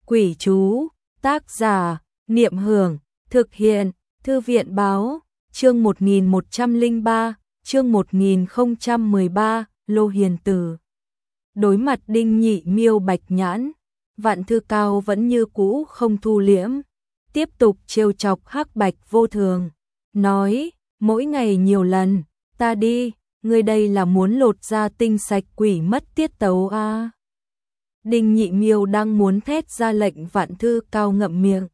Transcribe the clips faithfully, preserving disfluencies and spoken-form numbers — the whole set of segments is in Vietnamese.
Quỷ chú, tác giả, Niệm Hưởng, thực hiện, Thư viện báo, chương một nghìn một trăm lẻ ba, chương một nghìn không trăm mười ba, Lô Hiền Tử. Đối mặt Đinh Nhị Miêu Bạch Nhãn, Vạn Thư Cao vẫn như cũ không thu liễm, tiếp tục trêu chọc Hắc Bạch Vô Thường, nói, mỗi ngày nhiều lần, ta đi, ngươi đây là muốn lột ra tinh sạch quỷ mất tiết tấu a. À. Đinh Nhị Miêu đang muốn thét ra lệnh Vạn Thư Cao ngậm miệng.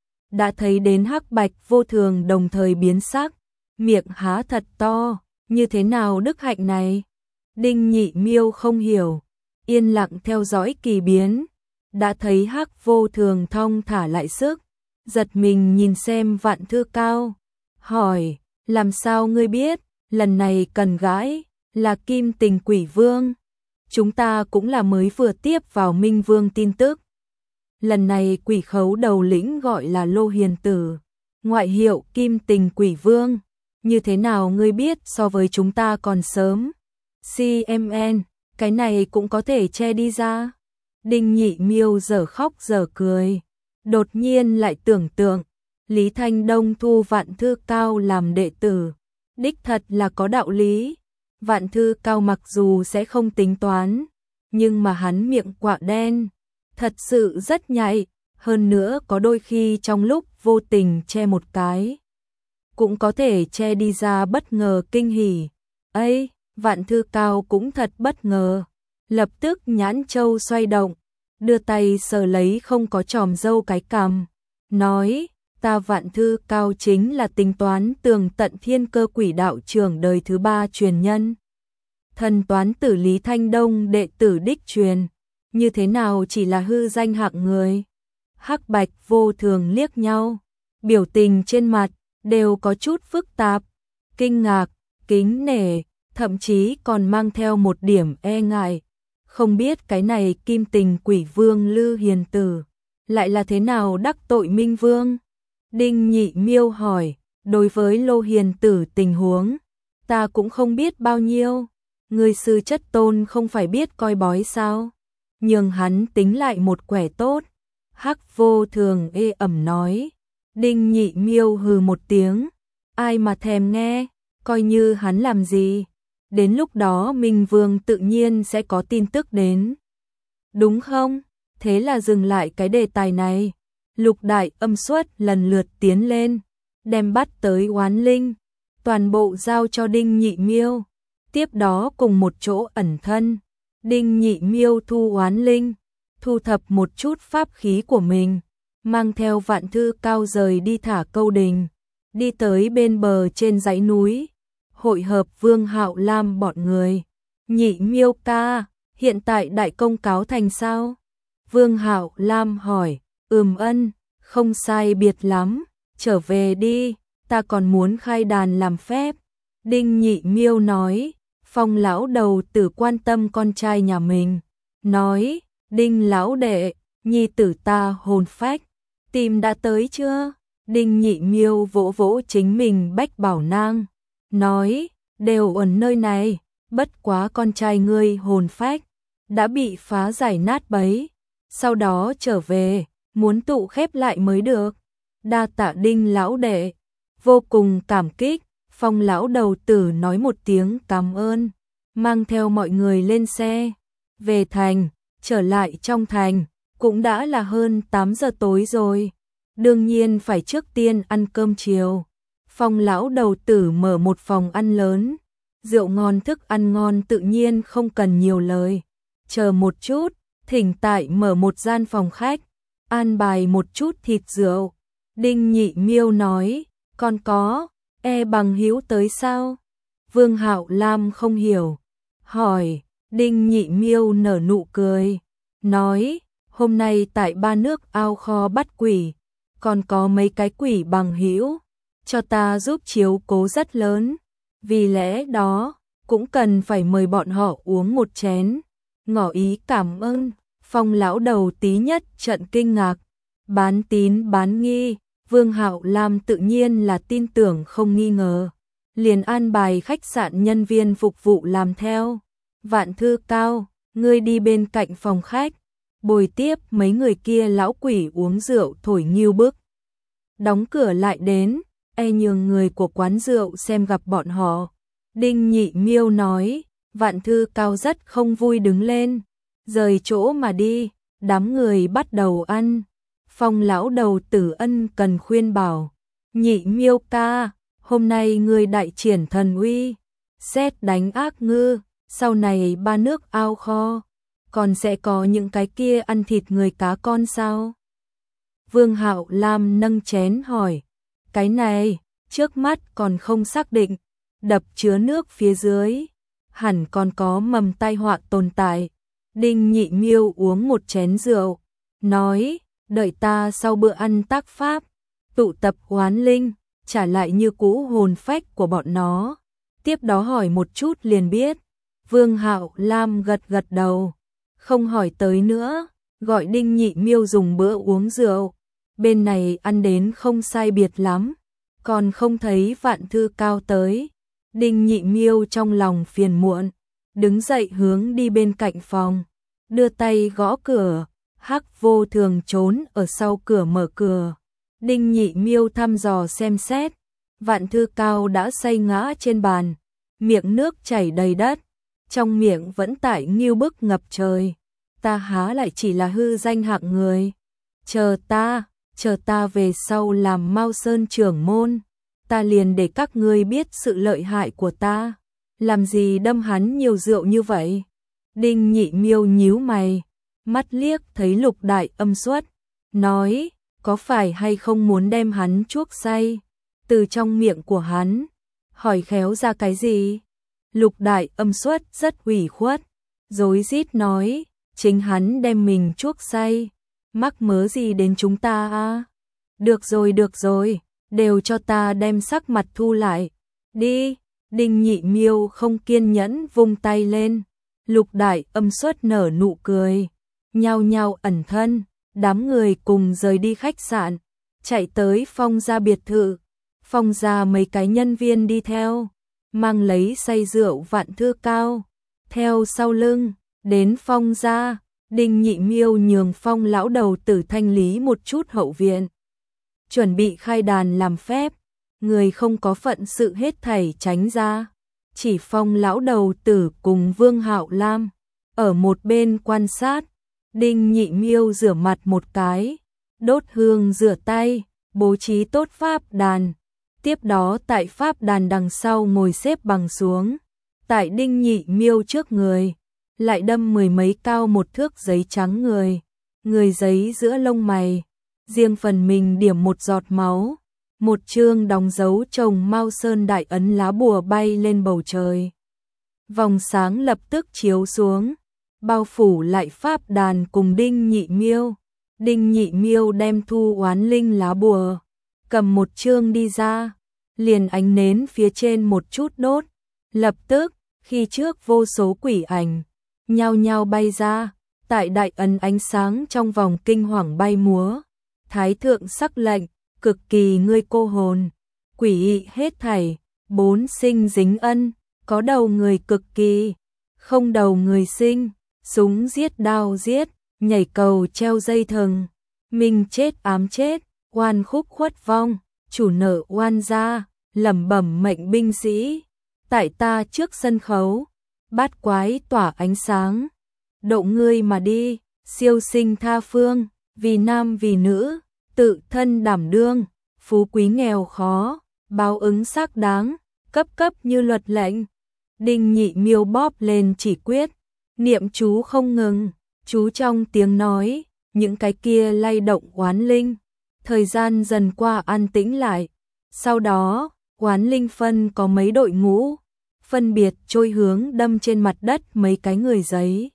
Đã thấy đến Hắc Bạch Vô Thường đồng thời biến sắc, miệng há thật to, như thế nào đức hạnh này? Đinh Nhị Miêu không hiểu, yên lặng theo dõi kỳ biến, đã thấy Hắc Vô Thường thong thả lại sức, giật mình nhìn xem Vạn Thư Cao, hỏi, làm sao ngươi biết, lần này cần gãi, là Kim Tình Quỷ Vương. Chúng ta cũng là mới vừa tiếp vào Minh Vương tin tức. Lần này quỷ khấu đầu lĩnh gọi là Lô Hiền Tử, ngoại hiệu Kim Tình Quỷ Vương. Như thế nào ngươi biết so với chúng ta còn sớm? xê em en, cái này cũng có thể che đi ra. Đinh Nhị Miêu giờ khóc giờ cười. Đột nhiên lại tưởng tượng, Lý Thanh Đông thu Vạn Thư Cao làm đệ tử. Đích thật là có đạo lý. Vạn Thư Cao mặc dù sẽ không tính toán, nhưng mà hắn miệng quạ đen, thật sự rất nhạy, hơn nữa có đôi khi trong lúc vô tình che một cái, cũng có thể che đi ra bất ngờ kinh hỉ. Ấy, Vạn Thư Cao cũng thật bất ngờ, lập tức nhãn châu xoay động, đưa tay sờ lấy không có chòm râu cái cằm, nói, ta Vạn Thư Cao chính là tính toán tường tận thiên cơ quỷ đạo trưởng đời thứ ba truyền nhân. Thần toán tử Lý Thanh Đông đệ tử đích truyền, như thế nào chỉ là hư danh hạng người. Hắc Bạch Vô Thường liếc nhau, biểu tình trên mặt đều có chút phức tạp, kinh ngạc, kính nể, thậm chí còn mang theo một điểm e ngại. Không biết cái này Kim Tình Quỷ Vương Lư Hiền Tử lại là thế nào đắc tội Minh Vương. Đinh Nhị Miêu hỏi, đối với Lô Hiền Tử tình huống, ta cũng không biết bao nhiêu, người sư chất tôn không phải biết coi bói sao, nhưng hắn tính lại một quẻ tốt. Hắc Vô Thường ê ẩm nói. Đinh Nhị Miêu hừ một tiếng, ai mà thèm nghe, coi như hắn làm gì, đến lúc đó Minh Vương tự nhiên sẽ có tin tức đến, đúng không? Thế là dừng lại cái đề tài này. Lục đại âm xuất lần lượt tiến lên, đem bắt tới oán linh, toàn bộ giao cho Đinh Nhị Miêu. Tiếp đó cùng một chỗ ẩn thân, Đinh Nhị Miêu thu oán linh, thu thập một chút pháp khí của mình, mang theo Vạn Thư Cao rời đi Thả Câu Đình, đi tới bên bờ trên dãy núi, hội hợp Vương Hạo Lam bọn người. Nhị Miêu ca, hiện tại đại công cáo thành sao? Vương Hạo Lam hỏi. Ừm ân, không sai biệt lắm, trở về đi, ta còn muốn khai đàn làm phép. Đinh Nhị Miêu nói, Phong lão đầu tử quan tâm con trai nhà mình, nói, Đinh lão đệ, nhi tử ta hồn phách, tìm đã tới chưa? Đinh Nhị Miêu vỗ vỗ chính mình bách bảo nang, nói, đều ở nơi này, bất quá con trai ngươi hồn phách đã bị phá giải nát bấy, sau đó trở về, muốn tụ khép lại mới được. Đa tạ Đinh lão đệ, vô cùng cảm kích. Phong lão đầu tử nói một tiếng cảm ơn, mang theo mọi người lên xe, về thành. Trở lại trong thành, cũng đã là hơn tám giờ tối rồi, đương nhiên phải trước tiên ăn cơm chiều. Phong lão đầu tử mở một phòng ăn lớn, rượu ngon thức ăn ngon tự nhiên không cần nhiều lời. Chờ một chút, thỉnh tại mở một gian phòng khách, an bài một chút thịt rượu. Đinh Nhị Miêu nói, còn có, e bằng hữu tới sao? Vương Hạo Lam không hiểu, hỏi. Đinh Nhị Miêu nở nụ cười, nói, hôm nay tại ba nước ao kho bắt quỷ, còn có mấy cái quỷ bằng hữu, cho ta giúp chiếu cố rất lớn, vì lẽ đó, cũng cần phải mời bọn họ uống một chén, ngỏ ý cảm ơn. Phong lão đầu tí nhất trận kinh ngạc, bán tín bán nghi, Vương Hạo Lam tự nhiên là tin tưởng không nghi ngờ, liền an bài khách sạn nhân viên phục vụ làm theo. Vạn Thư Cao, ngươi đi bên cạnh phòng khách, bồi tiếp mấy người kia lão quỷ uống rượu thổi nghiêu bức. Đóng cửa lại đến, e nhường người của quán rượu xem gặp bọn họ. Đinh Nhị Miêu nói, Vạn Thư Cao rất không vui đứng lên, rời chỗ mà đi, đám người bắt đầu ăn. Phong lão đầu Tử Ân cần khuyên bảo, Nhị Miêu ca, hôm nay ngươi đại triển thần uy, sét đánh ác ngư, sau này ba nước ao kho, còn sẽ có những cái kia ăn thịt người cá con sao? Vương Hạo Lam nâng chén hỏi, cái này, trước mắt còn không xác định, đập chứa nước phía dưới, hẳn còn có mầm tai họa tồn tại. Đinh Nhị Miêu uống một chén rượu, nói, đợi ta sau bữa ăn tác pháp, tụ tập oán linh, trả lại như cũ hồn phách của bọn nó. Tiếp đó hỏi một chút liền biết. Vương Hạo Lam gật gật đầu, không hỏi tới nữa, gọi Đinh Nhị Miêu dùng bữa uống rượu. Bên này ăn đến không sai biệt lắm, còn không thấy Vạn Thư Cao tới. Đinh Nhị Miêu trong lòng phiền muộn, đứng dậy hướng đi bên cạnh phòng, đưa tay gõ cửa. Hắc Vô Thường trốn ở sau cửa mở cửa. Đinh Nhị Miêu thăm dò xem xét, Vạn Thư Cao đã say ngã trên bàn, miệng nước chảy đầy đất, trong miệng vẫn tải nghiêu bức ngập trời. Ta há lại chỉ là hư danh hạng người. Chờ ta, chờ ta về sau làm Mao Sơn trưởng môn, ta liền để các ngươi biết sự lợi hại của ta. Làm gì đâm hắn nhiều rượu như vậy? Đinh Nhị Miêu nhíu mày, mắt liếc thấy Lục Đại Âm Xuất, nói, có phải hay không muốn đem hắn chuốc say? Từ trong miệng của hắn, hỏi khéo ra cái gì? Lục Đại Âm Xuất rất ủy khuất, rối rít nói, chính hắn đem mình chuốc say, mắc mớ gì đến chúng ta à? Được rồi, được rồi, đều cho ta đem sắc mặt thu lại, đi. Đinh Nhị Miêu không kiên nhẫn vung tay lên, Lục Đại Âm Xuất nở nụ cười, nhao nhao ẩn thân, đám người cùng rời đi khách sạn, chạy tới Phong gia biệt thự. Phong gia mấy cái nhân viên đi theo, mang lấy say rượu Vạn Thư Cao, theo sau lưng, đến Phong gia. Đinh Nhị Miêu nhường Phong lão đầu tử thanh lý một chút hậu viện, chuẩn bị khai đàn làm phép, người không có phận sự hết thảy tránh ra, chỉ Phong lão đầu tử cùng Vương Hạo Lam ở một bên quan sát. Đinh Nhị Miêu rửa mặt một cái, đốt hương rửa tay, bố trí tốt pháp đàn, tiếp đó tại pháp đàn đằng sau ngồi xếp bằng xuống, tại Đinh Nhị Miêu trước người lại đâm mười mấy cao một thước giấy trắng người, người giấy giữa lông mày, riêng phần mình điểm một giọt máu, một chương đóng dấu chồng Mao Sơn đại ấn lá bùa bay lên bầu trời. Vòng sáng lập tức chiếu xuống, bao phủ lại pháp đàn cùng Đinh Nhị Miêu. Đinh Nhị Miêu đem thu oán linh lá bùa, cầm một chương đi ra, liền ánh nến phía trên một chút đốt, lập tức, khi trước vô số quỷ ảnh nhao nhao bay ra, tại đại ấn ánh sáng trong vòng kinh hoàng bay múa. Thái thượng sắc lệnh, cực kỳ ngươi cô hồn, quỷ ị hết thảy, bốn sinh dính ân, có đầu người cực kỳ, không đầu người sinh, súng giết đao giết, nhảy cầu treo dây thừng, minh chết ám chết, oan khúc khuất vong, chủ nợ oan gia, lẩm bẩm mệnh binh sĩ. Tại ta trước sân khấu, bát quái tỏa ánh sáng, độ ngươi mà đi, siêu sinh tha phương, vì nam vì nữ, tự thân đảm đương, phú quý nghèo khó, báo ứng xác đáng, cấp cấp như luật lệnh. Đinh Nhị Miêu bóp lên chỉ quyết, niệm chú không ngừng, chú trong tiếng nói, những cái kia lay động oán linh. Thời gian dần qua an tĩnh lại, sau đó, oán linh phân có mấy đội ngũ, phân biệt trôi hướng đâm trên mặt đất mấy cái người giấy.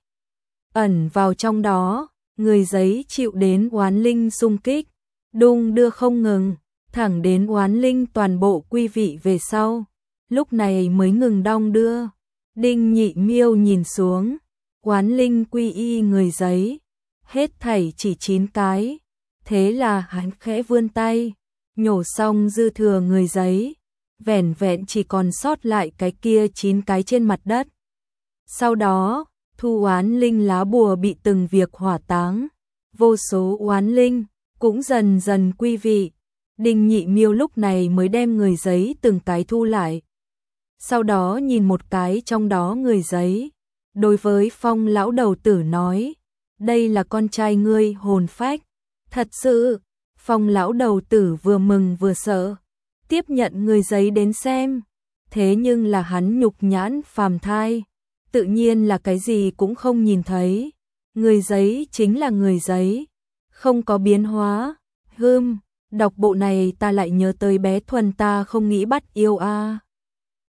Ẩn vào trong đó, người giấy chịu đến oán linh xung kích, đung đưa không ngừng, thẳng đến oán linh toàn bộ quy vị về sau, lúc này mới ngừng đong đưa. Đinh Nhị Miêu nhìn xuống, oán linh quy y người giấy, hết thảy chỉ chín cái, thế là hắn khẽ vươn tay, nhổ xong dư thừa người giấy, vẻn vẹn chỉ còn sót lại cái kia chín cái trên mặt đất. Sau đó, thu oán linh lá bùa bị từng việc hỏa táng, vô số oán linh cũng dần dần quy vị. Đinh Nhị Miêu lúc này mới đem người giấy từng cái thu lại. Sau đó nhìn một cái trong đó người giấy, đối với Phong lão đầu tử nói, đây là con trai ngươi hồn phách. Thật sự, Phong lão đầu tử vừa mừng vừa sợ, tiếp nhận người giấy đến xem, thế nhưng là hắn nhục nhãn phàm thai, tự nhiên là cái gì cũng không nhìn thấy. Người giấy chính là người giấy, không có biến hóa. Hừm, đọc bộ này ta lại nhớ tới bé Thuần ta không nghĩ bắt yêu a.